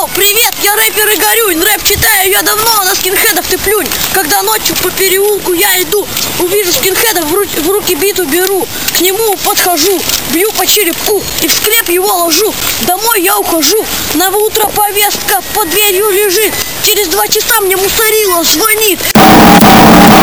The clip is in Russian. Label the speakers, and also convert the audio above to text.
Speaker 1: Йоу, привет, я рэпер Игорюнь. Рэп читаю я давно, на скинхедов ты плюнь. Когда ночью по переулку я иду, увижу скинхедов, в руки биту беру. К нему подхожу, бью по черепку и в склеп его ложу. Домой я ухожу, на утро повестка под дверью лежит. Через 2 часа мне мусорило звонит.